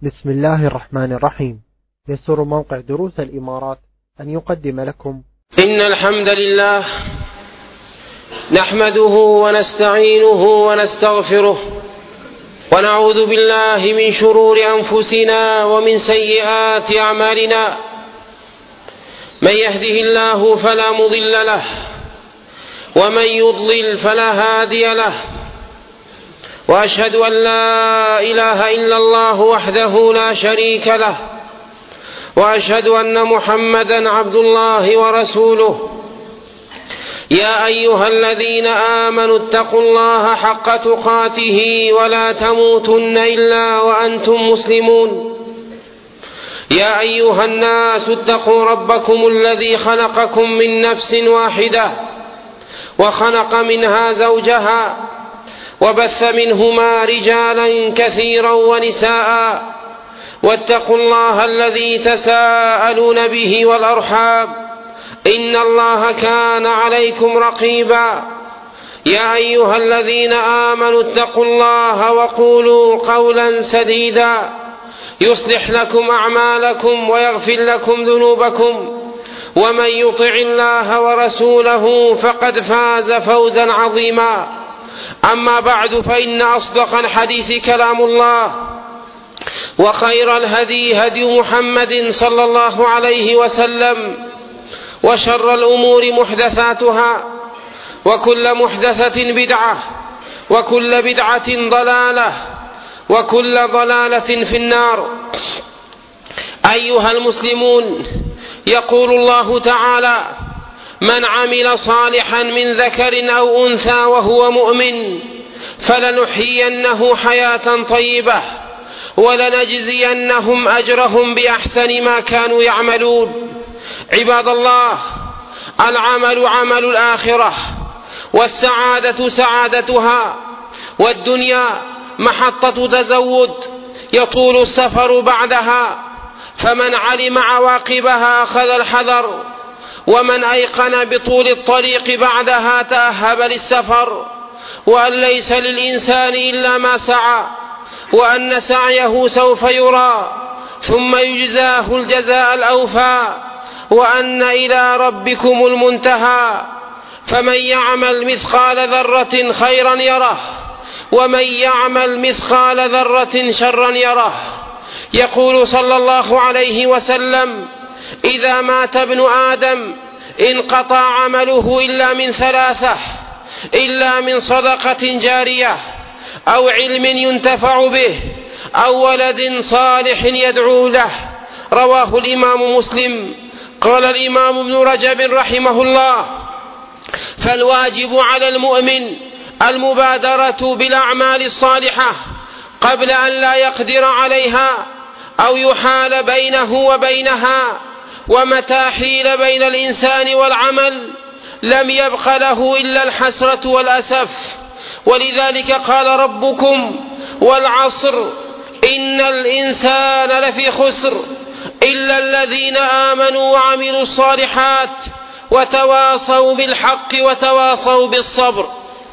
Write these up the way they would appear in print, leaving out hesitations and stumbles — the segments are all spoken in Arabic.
بسم الله الرحمن الرحيم. يسر موقع دروس الإمارات أن يقدم لكم إن الحمد لله نحمده ونستعينه ونستغفره ونعوذ بالله من شرور أنفسنا ومن سيئات أعمالنا. من يهده الله فلا مضل له ومن يضلل فلا هادي له، وأشهد أن لا إله إلا الله وحده لا شريك له، وأشهد أن محمدا عبد الله ورسوله. يا أيها الذين آمنوا اتقوا الله حق تقاته ولا تموتن إلا وأنتم مسلمون. يا أيها الناس اتقوا ربكم الذي خلقكم من نفس واحدة وخلق منها زوجها وبث منهما رجالا كثيرا ونساء، واتقوا الله الذي تساءلون به والأرحام إن الله كان عليكم رقيبا. يا أيها الذين آمنوا اتقوا الله وقولوا قولا سديدا يصلح لكم أعمالكم ويغفر لكم ذنوبكم، ومن يطع الله ورسوله فقد فاز فوزا عظيما. أما بعد، فإن أصدق الحديث كلام الله، وخير الهدي هدي محمد صلى الله عليه وسلم، وشر الأمور محدثاتها، وكل محدثة بدعة، وكل بدعة ضلالة، وكل ضلالة في النار. أيها المسلمون، يقول الله تعالى: من عمل صالحا من ذكر أو أنثى وهو مؤمن فلنحيينه حياة طيبة ولنجزينهم أجرهم بأحسن ما كانوا يعملون. عباد الله، العمل عمل الآخرة، والسعادة سعادتها، والدنيا محطة تزود يطول السفر بعدها، فمن علم عواقبها أخذ الحذر، ومن أيقن بطول الطريق بعدها تأهب للسفر، وأن ليس للإنسان إلا ما سعى، وأن سعيه سوف يرى ثم يجزاه الجزاء الأوفى، وأن إلى ربكم المنتهى. فمن يعمل مثقال ذرة خيرا يره، ومن يعمل مثقال ذرة شرا يره. يقول صلى الله عليه وسلم: إذا مات ابن آدم انقطع عمله إلا من ثلاثة: إلا من صدقة جارية، أو علم ينتفع به، أو ولد صالح يدعو له. رواه الإمام مسلم. قال الإمام ابن رجب رحمه الله: فالواجب على المؤمن المبادرة بالأعمال الصالحة قبل أن لا يقدر عليها أو يحال بينه وبينها، ومتى حيل بين الإنسان والعمل لم يبق له إلا الحسرة والأسف. ولذلك قال ربكم: والعصر إن الإنسان لفي خسر إلا الذين آمنوا وعملوا الصالحات وتواصوا بالحق وتواصوا بالصبر.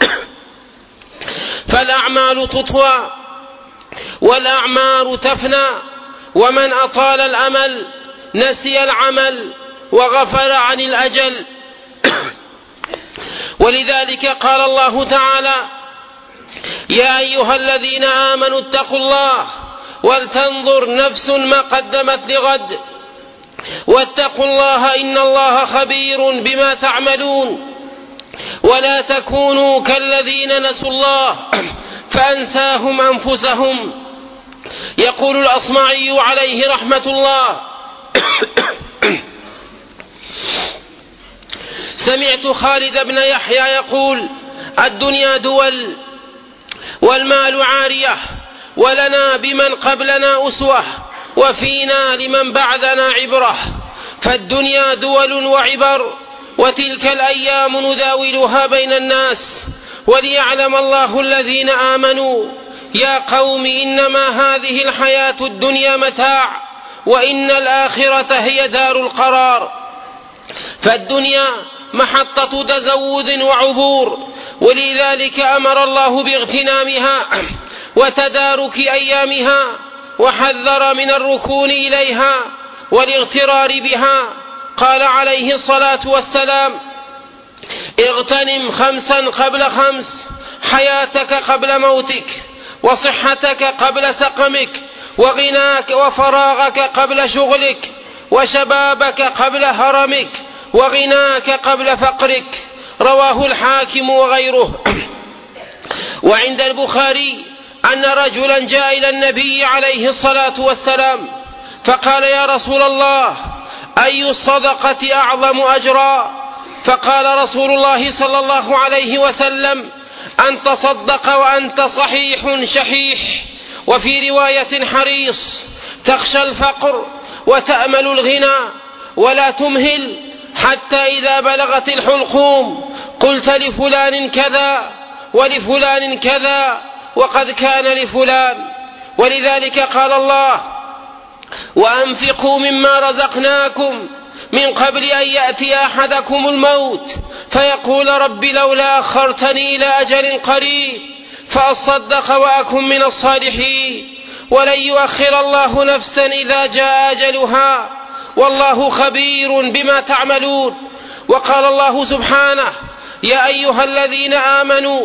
فالأعمال تطوى والأعمار تفنى، ومن أطال الأمل نسي العمل وغفل عن الأجل. ولذلك قال الله تعالى: يا أيها الذين آمنوا اتقوا الله ولتنظر نفس ما قدمت لغد واتقوا الله إن الله خبير بما تعملون. ولا تكونوا كالذين نسوا الله فأنساهم أنفسهم. يقول الأصمعي عليه رحمة الله: سمعت خالد بن يحيى يقول: الدنيا دول والمال عارية، ولنا بمن قبلنا أسوة، وفينا لمن بعدنا عبرة. فالدنيا دول وعبر، وتلك الأيام نداولها بين الناس، وليعلم الله الذين آمنوا. يا قوم إنما هذه الحياة الدنيا متاع، وإن الآخرة هي دار القرار. فالدنيا محطة تزود وعبور، ولذلك أمر الله باغتنامها وتدارك أيامها، وحذر من الركون إليها والاغترار بها. قال عليه الصلاة والسلام: اغتنم 5 قبل 5، حياتك قبل موتك، وصحتك قبل سقمك، وغناك وفراغك قبل شغلك، وشبابك قبل هرمك، وغناك قبل فقرك. رواه الحاكم وغيره. وعند البخاري أن رجلا جاء إلى النبي عليه الصلاة والسلام فقال: يا رسول الله، أي الصدقة أعظم أجرا؟ فقال رسول الله صلى الله عليه وسلم: أن تصدق وأنت صحيح شحيح، وفي رواية حريص، تخشى الفقر وتأمل الغنى، ولا تمهل حتى إذا بلغت الحلقوم قلت لفلان كذا ولفلان كذا وقد كان لفلان. ولذلك قال الله: وأنفقوا مما رزقناكم من قبل أن يأتي أحدكم الموت فيقول رب لولا أخرتني إلى أجل قريب فأصدق وأكن من الصالحين، ولن يؤخر الله نفسا إذا جاء أجلها، والله خبير بما تعملون. وقال الله سبحانه: يا أيها الذين آمنوا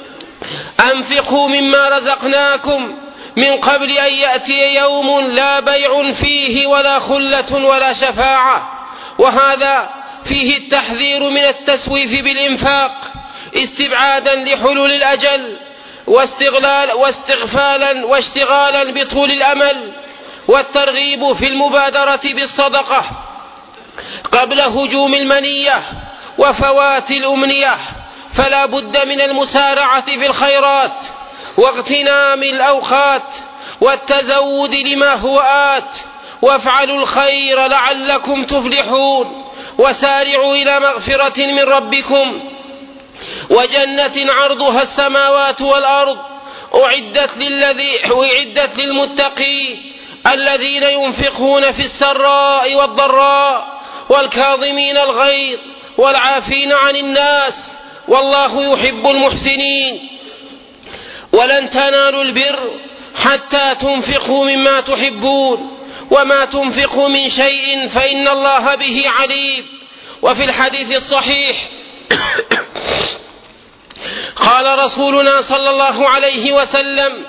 أنفقوا مما رزقناكم من قبل أن يأتي يوم لا بيع فيه ولا خلة ولا شفاعة. وهذا فيه التحذير من التسويف بالإنفاق استبعادا لحلول الأجل واستغفالا واشتغالا بطول الأمل، والترغيب في المبادرة بالصدقة قبل هجوم المنية وفوات الأمنية. فلا بد من المسارعة في الخيرات واغتنام الأوقات والتزود لما هو آت، وافعلوا الخير لعلكم تفلحون، وسارعوا إلى مغفرة من ربكم وجنة عرضها السماوات والأرض أعدت للمتقين الذين ينفقون في السراء والضراء والكاظمين الغيظ والعافين عن الناس والله يحب المحسنين. ولن تنالوا البر حتى تنفقوا مما تحبون، وما تنفقوا من شيء فإن الله به عليم. وفي الحديث الصحيح قال رسولنا صلى الله عليه وسلم: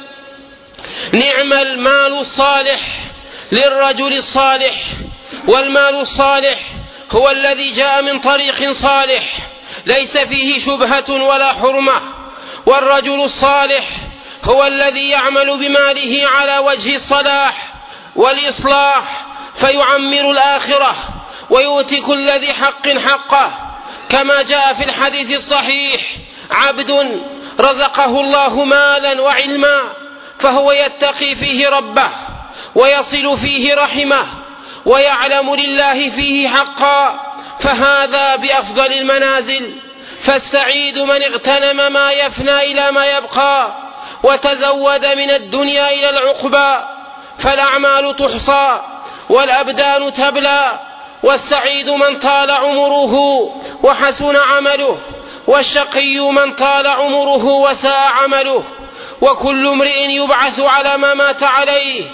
نعم المال الصالح للرجل الصالح، والمال الصالح هو الذي جاء من طريق صالح ليس فيه شبهة ولا حرمة، والرجل الصالح هو الذي يعمل بماله على وجه الصلاح والإصلاح فيعمر الآخرة ويؤتي كل ذي حق حقه، كما جاء في الحديث الصحيح: عبد رزقه الله مالا وعلما فهو يتقي فيه ربه ويصل فيه رحمه ويعلم لله فيه حقا، فهذا بأفضل المنازل. فالسعيد من اغتنم ما يفنى إلى ما يبقى وتزود من الدنيا إلى العقبى، فالأعمال تحصى والأبدان تبلى. والسعيد من طال عمره وحسن عمله، والشقي من طال عمره وساء عمله، وكل امرئ يبعث على ما مات عليه،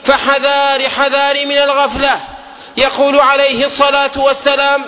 فحذار من الغفلة. يقول عليه الصلاة والسلام: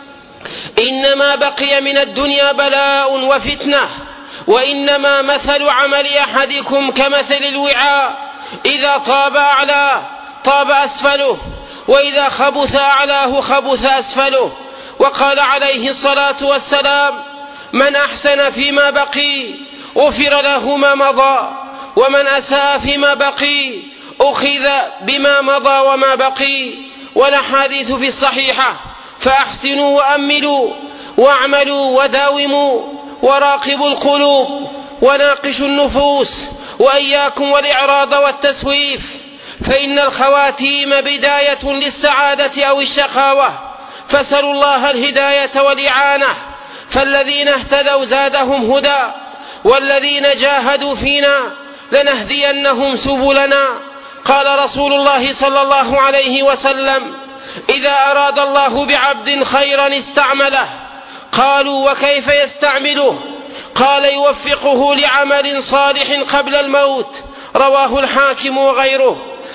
إنما بقي من الدنيا بلاء وفتنة، وإنما مثل عمل أحدكم كمثل الوعاء، إذا طاب أعلاه طاب أسفله، وإذا خبث أعلاه خبث أسفله. وقال عليه الصلاة والسلام: من أحسن فيما بقي غفر له ما مضى، ومن أساء فيما بقي أخذ بما مضى وما بقي. والأحاديث في الصحيحة: فأحسنوا وأملوا واعملوا وداوموا وراقبوا القلوب وناقشوا النفوس، وإياكم والإعراض والتسويف، فإن الخواتيم بداية للسعادة أو الشقاوة، فسلوا الله الهداية والإعانة. فالذين اهتدوا زادهم هدى، والذين جاهدوا فينا لنهدينهم سبلنا. قال رسول الله صلى الله عليه وسلم: إذا أراد الله بعبد خيرا استعمله. قالوا: وكيف يستعمله؟ قال: يوفقه لعمل صالح قبل الموت. رواه الحاكم وغيره.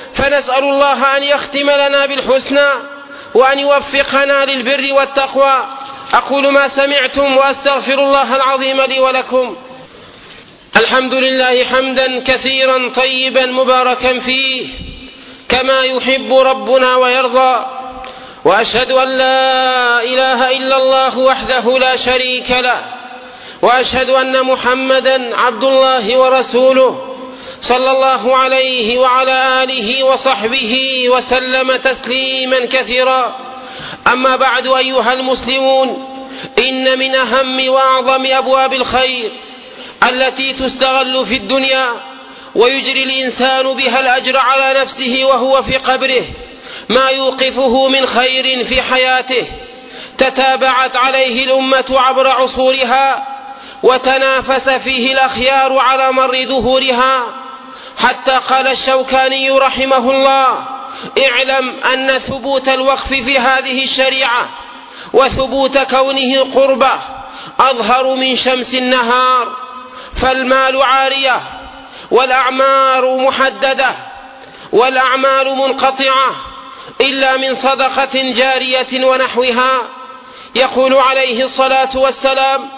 فنسأل الله أن يختم لنا بالحسنى وأن يوفقنا للبر والتقوى. أقول ما سمعتم وأستغفر الله العظيم لي ولكم. الحمد لله حمدا كثيرا طيبا مباركا فيه كما يحب ربنا ويرضى، وأشهد أن لا إله إلا الله وحده لا شريك له، وأشهد أن محمدا عبد الله ورسوله صلى الله عليه وعلى آله وصحبه وسلم تسليما كثيرا. أما بعد أيها المسلمون، إن من أهم وأعظم أبواب الخير التي تستغل في الدنيا ويجري الإنسان بها الأجر على نفسه وهو في قبره ما يوقفه من خير في حياته تتابعت عليه الأمة عبر عصورها وتنافس فيه الأخيار على مر ظهورها، حتى قال الشوكاني رحمه الله: اعلم أن ثبوت الوقف في هذه الشريعة وثبوت كونه قربة أظهر من شمس النهار، فالمال عارية والأعمار محددة والأعمال منقطعة إلا من صدقة جارية ونحوها. يقول عليه الصلاة والسلام: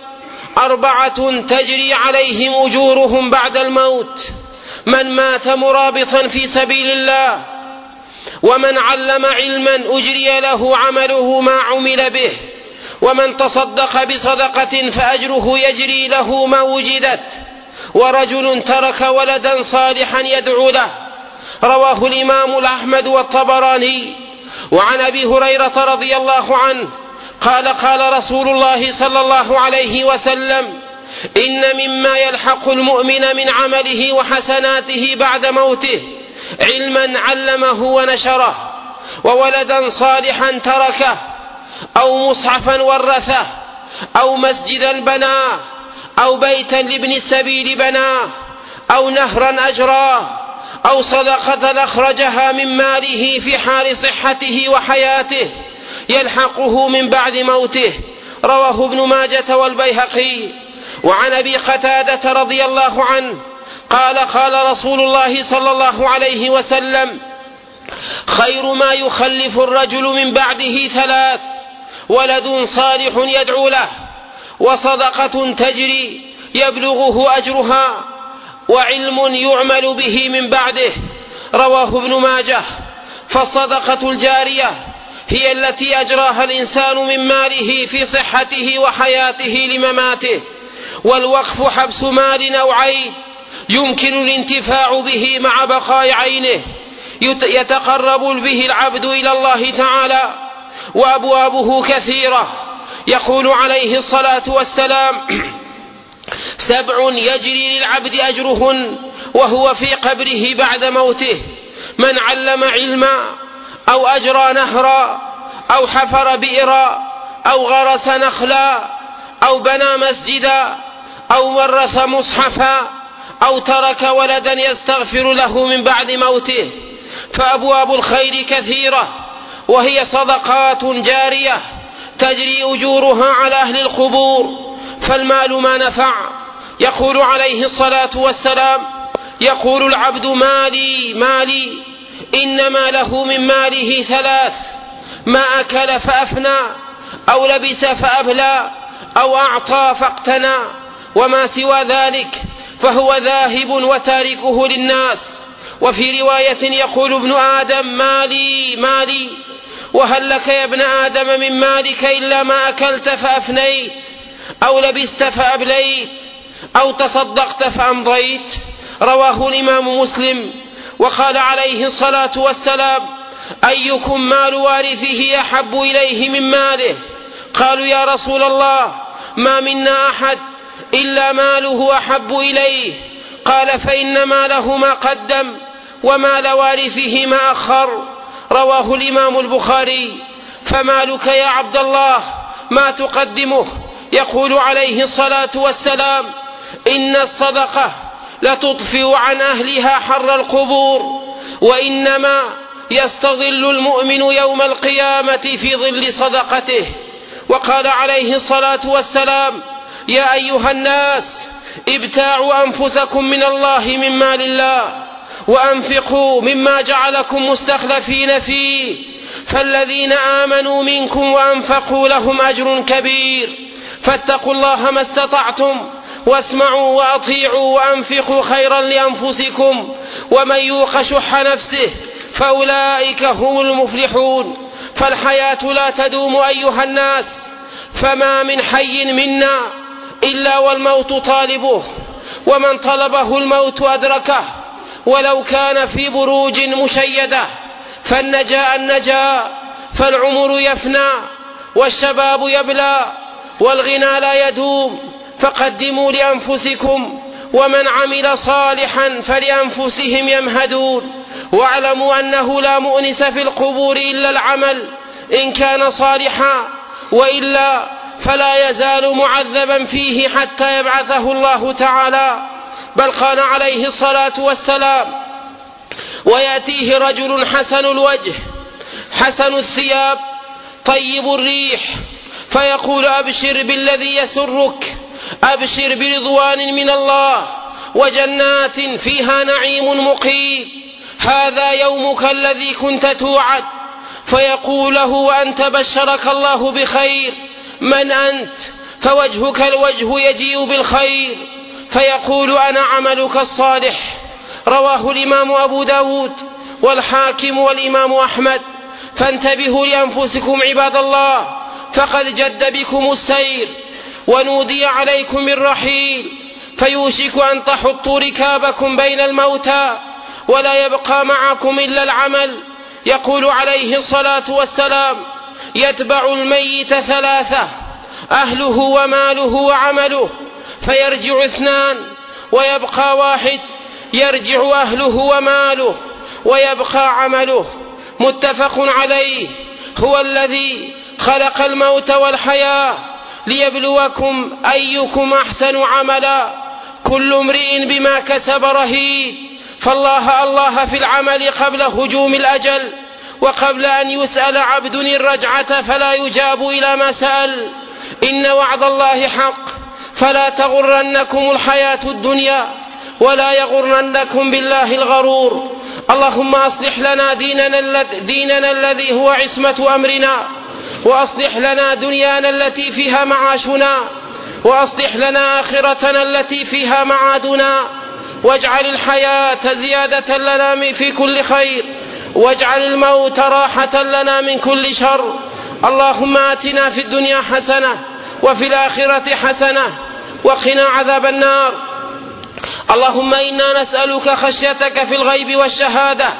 4 تجري عليهم أجورهم بعد الموت: من مات مرابطا في سبيل الله، ومن علم علما أجري له عمله ما عمل به، ومن تصدق بصدقة فأجره يجري له ما وجدت، ورجل ترك ولدا صالحا يدعو له. رواه الإمام أحمد والطبراني. وعن أبي هريرة رضي الله عنه قال: قال رسول الله صلى الله عليه وسلم: إن مما يلحق المؤمن من عمله وحسناته بعد موته علما علمه ونشره، وولدا صالحا تركه، أو مصحفا ورثه، أو مسجدا بناه، أو بيتا لابن السبيل بناه، أو نهرا أجراه، أو صدقة أخرجها من ماله في حال صحته وحياته يلحقه من بعد موته. رواه ابن ماجة والبيهقي. وعن أبي قتادة رضي الله عنه قال: قال رسول الله صلى الله عليه وسلم: خير ما يخلف الرجل من بعده 3: ولد صالح يدعو له، وصدقة تجري يبلغه أجرها، وعلم يعمل به من بعده. رواه ابن ماجه. فالصدقة الجارية هي التي أجراها الإنسان من ماله في صحته وحياته لمماته، والوقف حبس مال أو عين يمكن الانتفاع به مع بقاء عينه يتقرب به العبد إلى الله تعالى، وأبوابه كثيرة. يقول عليه الصلاة والسلام: 7 يجري للعبد أجرهن وهو في قبره بعد موته: من علم علما، أو أجرى نهرا، أو حفر بئرا، أو غرس نخلا، أو بنى مسجدا، أو ورث مصحفا، أو ترك ولدا يستغفر له من بعد موته. فأبواب الخير كثيرة، وهي صدقات جارية تجري أجورها على أهل القبور، فالمال ما نفع. يقول عليه الصلاة والسلام: يقول العبد: مالي مالي، إنما له من ماله 3: ما أكل فأفنى، أو لبس فأبلى، أو أعطى فاقتنى، وما سوى ذلك فهو ذاهب وتاركه للناس. وفي رواية يقول ابن آدم: مالي مالي، وهل لك يا ابن آدم من مالك إلا ما أكلت فأفنيت، أو لبست فأبليت، أو تصدقت فأمضيت. رواه الإمام مسلم. وقال عليه الصلاة والسلام: أيكم مال وارثه أحب إليه من ماله؟ قالوا: يا رسول الله، ما منا أحد إلا ماله أحب إليه. قال: فإن ماله ما قدم، ومال وارثه ما أخر. رواه الإمام البخاري. فمالك يا عبد الله ما تقدمه؟ يقول عليه الصلاة والسلام: إن الصدقة لتطفئ عن أهلها حر القبور، وإنما يستظل المؤمن يوم القيامة في ظل صدقته. وقال عليه الصلاة والسلام: يا أيها الناس ابتاعوا أنفسكم من الله من مال الله، وأنفقوا مما جعلكم مستخلفين فيه فالذين آمنوا منكم وأنفقوا لهم أجر كبير فاتقوا الله ما استطعتم واسمعوا وأطيعوا وأنفقوا خيرا لأنفسكم ومن يوق شح نفسه فأولئك هم المفلحون. فالحياة لا تدوم أيها الناس، فما من حي منا إلا والموت طالبه، ومن طلبه الموت أدركه ولو كان في بروج مشيدة. النجاء فالعمر يفنى والشباب يبلى والغنى لا يدوم، فقدموا لأنفسكم ومن عمل صالحا فلأنفسهم يمهدون. واعلموا أنه لا مؤنس في القبور إلا العمل إن كان صالحا، وإلا فلا يزال معذبا فيه حتى يبعثه الله تعالى. بل قال عليه الصلاة والسلام: ويأتيه رجل حسن الوجه حسن الثياب طيب الريح فيقول: أبشر بالذي يسرك، أبشر برضوان من الله وجنات فيها نعيم مقيم، هذا يومك الذي كنت توعد. فيقول له: وأنت بشرك الله بخير، من أنت؟ فوجهك الوجه يجيء بالخير. فيقول: أنا عملك الصالح. رواه الإمام أبو داود والحاكم والإمام أحمد. فانتبهوا لأنفسكم عباد الله، فقد جد بكم السير ونودي عليكم الرحيل، فيوشك أن تحطوا ركابكم بين الموتى ولا يبقى معكم إلا العمل. يقول عليه الصلاة والسلام: يتبع الميت ثلاثة: أهله وماله وعمله، فيرجع اثنان ويبقى واحد، يرجع أهله وماله ويبقى عمله. متفق عليه. هو الذي خلق الموت والحياة ليبلوكم أيكم أحسن عملا، كل امرئ بما كسب رهين. فالله في العمل قبل هجوم الأجل، وقبل أن يسأل عبد الرجعة فلا يجاب إلى ما سأل. إن وعد الله حق، فلا تغرنكم الحياة الدنيا ولا يغرنكم بالله الغرور. اللهم أصلح لنا ديننا الذي هو عصمة أمرنا، وأصلح لنا دنيانا التي فيها معاشنا، وأصلح لنا آخرتنا التي فيها معادنا، واجعل الحياة زيادة لنا في كل خير، واجعل الموت راحة لنا من كل شر. اللهم آتنا في الدنيا حسنة وفي الآخرة حسنة وقنا عذاب النار. اللهم إنا نسألك خشيتك في الغيب والشهادة،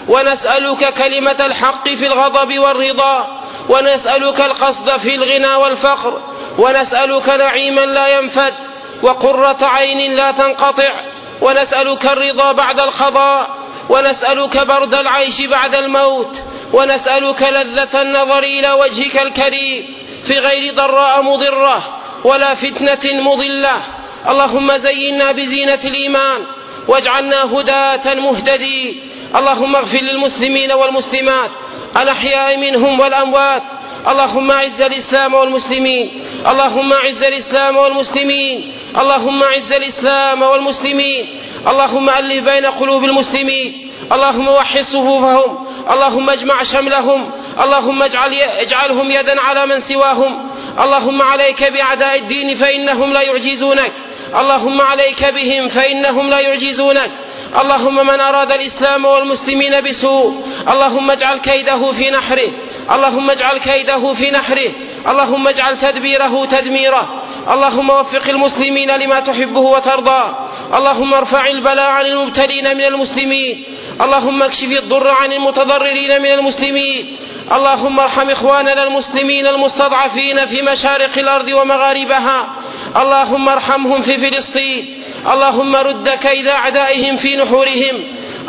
ونسألك كلمة الحق في الغضب والرضا، ونسألك القصد في الغنى والفقر، ونسألك نعيما لا ينفد وقرة عين لا تنقطع، ونسألك الرضا بعد القضاء، ونسألك برد العيش بعد الموت، ونسألك لذة النظر إلى وجهك الكريم في غير ضراء مضرة ولا فتنة مضلة. اللهم زينا بزينة الإيمان واجعلنا هداة مهتدين. اللهم اغفر للمسلمين والمسلمات الأحياء منهم والأموات. اللهم أعز الإسلام والمسلمين، اللهم أعز الإسلام والمسلمين، اللهم أعز الإسلام والمسلمين. اللهم ألف بين قلوب المسلمين، اللهم وحد صفوفهم، اللهم اجمع شملهم، اللهم اجعلهم يدا على من سواهم. اللهم عليك بأعداء الدين فإنهم لا يعجزونك، اللهم عليك بهم فإنهم لا يعجزونك. اللهم من أراد الإسلام والمسلمين بسوء اللهم اجعل كيده في نحره، اللهم اجعل كيده في نحره، اللهم اجعل تدبيره تدميره. اللهم وفق المسلمين لما تحبه وترضى. اللهم ارفع البلاء عن المبتلين من المسلمين، اللهم اكشف الضر عن المتضررين من المسلمين. اللهم ارحم إخواننا المسلمين المستضعفين في مشارق الأرض ومغاربها، اللهم ارحمهم في فلسطين. اللهم رد كيد أعدائهم في نحورهم،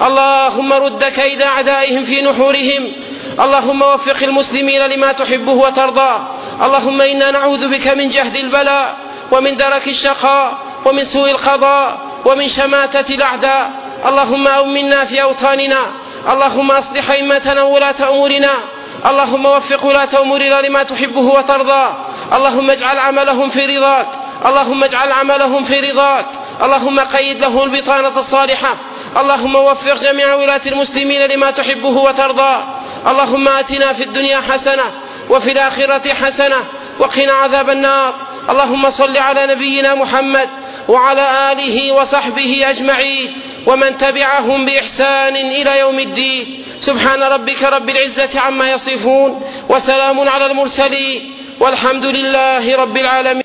اللهم رد كيد أعدائهم في نحورهم. اللهم وفق المسلمين لما تحبه وترضى. اللهم إنا نعوذ بك من جهد البلاء ومن درك الشقاء ومن سوء القضاء ومن شماتة الأعداء. اللهم أمنا في أوطاننا، اللهم أصلح أئمتنا وولاة أمورنا، اللهم وفق ولاة أمورنا لما تحبه وترضى. اللهم اجعل عملهم في رضاك، اللهم اجعل عملهم في رضاك، اللهم قيد له البطانة الصالحة، اللهم وفق جميع ولاة المسلمين لما تحبه وترضى. اللهم آتنا في الدنيا حسنة وفي الآخرة حسنة وقنا عذاب النار. اللهم صل على نبينا محمد وعلى آله وصحبه أجمعين ومن تبعهم بإحسان إلى يوم الدين. سبحان ربك رب العزة عما يصفون وسلام على المرسلين والحمد لله رب العالمين.